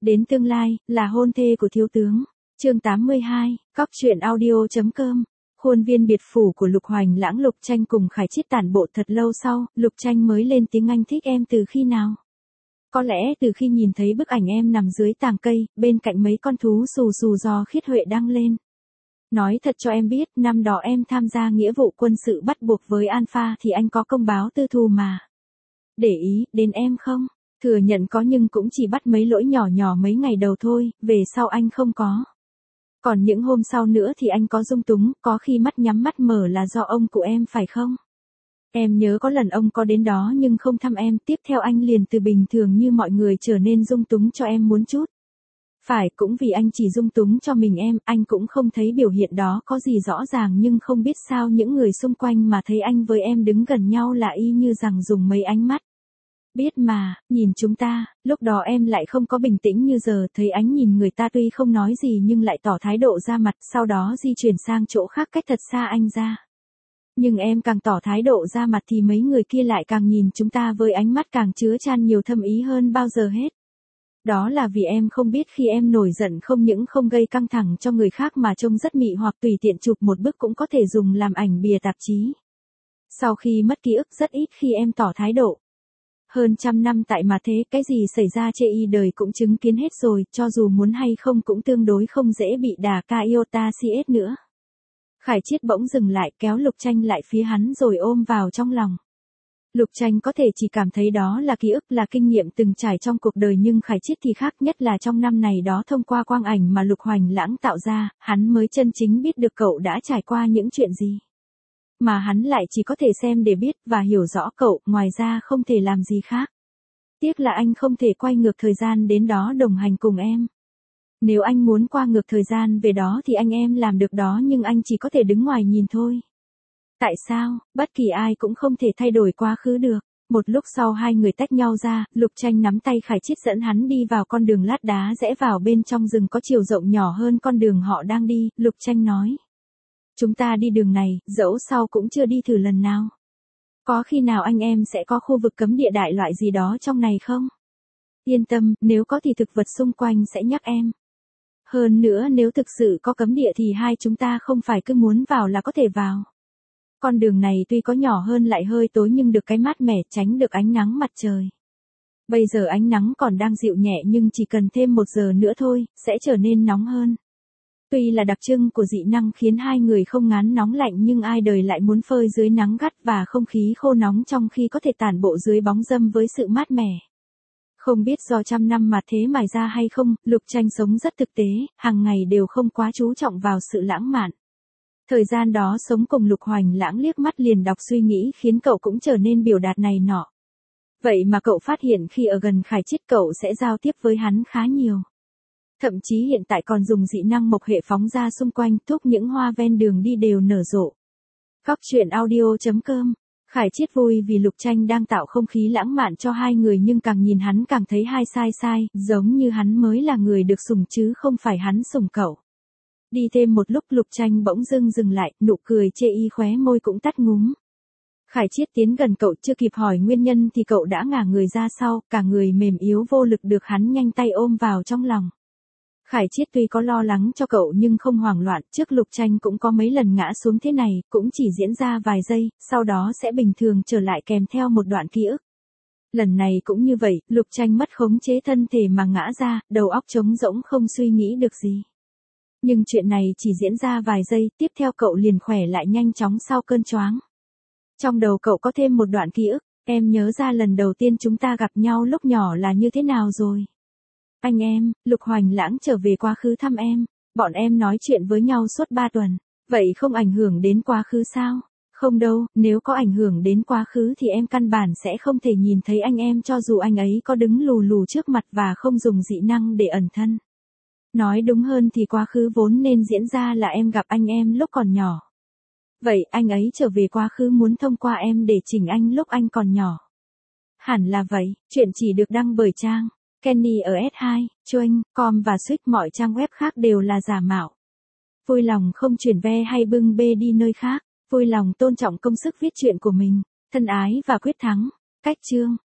Đến tương lai, là hôn thê của thiếu tướng. Chương 82, Cóc truyện audio.com. Khuôn viên biệt phủ của Lục Hoành Lãng. Lục Tranh cùng Khải Chiết tản bộ thật lâu sau, Lục Tranh mới lên tiếng: anh thích em từ khi nào? Có lẽ từ khi nhìn thấy bức ảnh em nằm dưới tàng cây, bên cạnh mấy con thú xù xù do Khiết Huệ đăng lên. Nói thật cho em biết, năm đó em tham gia nghĩa vụ quân sự bắt buộc với Alpha thì anh có công báo tư thù mà. Để ý đến em không? Thừa nhận có nhưng cũng chỉ bắt mấy lỗi nhỏ nhỏ mấy ngày đầu thôi, về sau anh không có. Còn những hôm sau nữa thì anh có dung túng, có khi mắt nhắm mắt mở là do ông cụ em phải không? Em nhớ có lần ông có đến đó nhưng không thăm em, tiếp theo anh liền từ bình thường như mọi người trở nên dung túng cho em muốn chút. Phải, cũng vì anh chỉ dung túng cho mình em, anh cũng không thấy biểu hiện đó có gì rõ ràng, nhưng không biết sao những người xung quanh mà thấy anh với em đứng gần nhau là y như rằng dùng mấy ánh mắt. Biết mà, nhìn chúng ta, lúc đó em lại không có bình tĩnh như giờ, thấy ánh nhìn người ta tuy không nói gì nhưng lại tỏ thái độ ra mặt, sau đó di chuyển sang chỗ khác cách thật xa anh ra. Nhưng em càng tỏ thái độ ra mặt thì mấy người kia lại càng nhìn chúng ta với ánh mắt càng chứa chan nhiều thâm ý hơn bao giờ hết. Đó là vì em không biết khi em nổi giận không những không gây căng thẳng cho người khác mà trông rất mị hoặc tùy tiện chụp một bức cũng có thể dùng làm ảnh bìa tạp chí. Sau khi mất ký ức rất ít khi em tỏ thái độ. Hơn 100 năm tại mà thế, cái gì xảy ra chê y đời cũng chứng kiến hết rồi, cho dù muốn hay không cũng tương đối không dễ bị đà ca iota cs nữa. Khải Chiết bỗng dừng lại, kéo Lục Tranh lại phía hắn rồi ôm vào trong lòng. Lục Tranh có thể chỉ cảm thấy đó là ký ức, là kinh nghiệm từng trải trong cuộc đời, nhưng Khải Chiết thì khác, nhất là trong năm này đó thông qua quang ảnh mà Lục Hoành Lãng tạo ra, hắn mới chân chính biết được cậu đã trải qua những chuyện gì. Mà hắn lại chỉ có thể xem để biết và hiểu rõ cậu, ngoài ra không thể làm gì khác. Tiếc là anh không thể quay ngược thời gian đến đó đồng hành cùng em. Nếu anh muốn qua ngược thời gian về đó thì anh em làm được đó, nhưng anh chỉ có thể đứng ngoài nhìn thôi. Tại sao, bất kỳ ai cũng không thể thay đổi quá khứ được. Một lúc sau hai người tách nhau ra, Lục Tranh nắm tay Khải Chiết dẫn hắn đi vào con đường lát đá rẽ vào bên trong rừng có chiều rộng nhỏ hơn con đường họ đang đi. Lục Tranh nói: chúng ta đi đường này, dẫu sau cũng chưa đi thử lần nào. Có khi nào anh em sẽ có khu vực cấm địa đại loại gì đó trong này không? Yên tâm, nếu có thì thực vật xung quanh sẽ nhắc em. Hơn nữa nếu thực sự có cấm địa thì hai chúng ta không phải cứ muốn vào là có thể vào. Con đường này tuy có nhỏ hơn lại hơi tối nhưng được cái mát mẻ, tránh được ánh nắng mặt trời. Bây giờ ánh nắng còn đang dịu nhẹ nhưng chỉ cần thêm 1 giờ nữa thôi, sẽ trở nên nóng hơn. Tuy là đặc trưng của dị năng khiến hai người không ngán nóng lạnh, nhưng ai đời lại muốn phơi dưới nắng gắt và không khí khô nóng trong khi có thể tản bộ dưới bóng râm với sự mát mẻ. Không biết do 100 năm mà thế mài ra hay không, Lục Tranh sống rất thực tế, hàng ngày đều không quá chú trọng vào sự lãng mạn. Thời gian đó sống cùng Lục Hoành Lãng liếc mắt liền đọc suy nghĩ khiến cậu cũng trở nên biểu đạt này nọ. Vậy mà cậu phát hiện khi ở gần Khải Chiết cậu sẽ giao tiếp với hắn khá nhiều. Thậm chí hiện tại còn dùng dị năng mộc hệ phóng ra xung quanh, thúc những hoa ven đường đi đều nở rộ. Cóc truyện audio.com. Khải Chiết vui vì Lục Tranh đang tạo không khí lãng mạn cho hai người, nhưng càng nhìn hắn càng thấy hai sai, giống như hắn mới là người được sủng chứ không phải hắn sủng cậu. Đi thêm một lúc Lục Tranh bỗng dưng dừng lại, nụ cười chê y khóe môi cũng tắt ngúm. Khải Chiết tiến gần cậu, chưa kịp hỏi nguyên nhân thì cậu đã ngả người ra sau, cả người mềm yếu vô lực được hắn nhanh tay ôm vào trong lòng. Khải Chiết tuy có lo lắng cho cậu nhưng không hoảng loạn, trước Lục Tranh cũng có mấy lần ngã xuống thế này, cũng chỉ diễn ra vài giây, sau đó sẽ bình thường trở lại kèm theo một đoạn ký ức. Lần này cũng như vậy, Lục Tranh mất khống chế thân thể mà ngã ra, đầu óc trống rỗng không suy nghĩ được gì. Nhưng chuyện này chỉ diễn ra vài giây, tiếp theo cậu liền khỏe lại nhanh chóng sau cơn choáng. Trong đầu cậu có thêm một đoạn ký ức, em nhớ ra lần đầu tiên chúng ta gặp nhau lúc nhỏ là như thế nào rồi. Anh em, Lục Hoành Lãng trở về quá khứ thăm em, bọn em nói chuyện với nhau suốt 3 tuần, vậy không ảnh hưởng đến quá khứ sao? Không đâu, nếu có ảnh hưởng đến quá khứ thì em căn bản sẽ không thể nhìn thấy anh em cho dù anh ấy có đứng lù lù trước mặt và không dùng dị năng để ẩn thân. Nói đúng hơn thì quá khứ vốn nên diễn ra là em gặp anh em lúc còn nhỏ. Vậy anh ấy trở về quá khứ muốn thông qua em để chỉnh anh lúc anh còn nhỏ. Hẳn là vậy, chuyện chỉ được đăng bởi trang Kenny ở S2, Choing.com và Switch, mọi trang web khác đều là giả mạo. Vui lòng không chuyển ve hay bưng bê đi nơi khác, vui lòng tôn trọng công sức viết truyện của mình. Thân ái và quyết thắng. Cách chương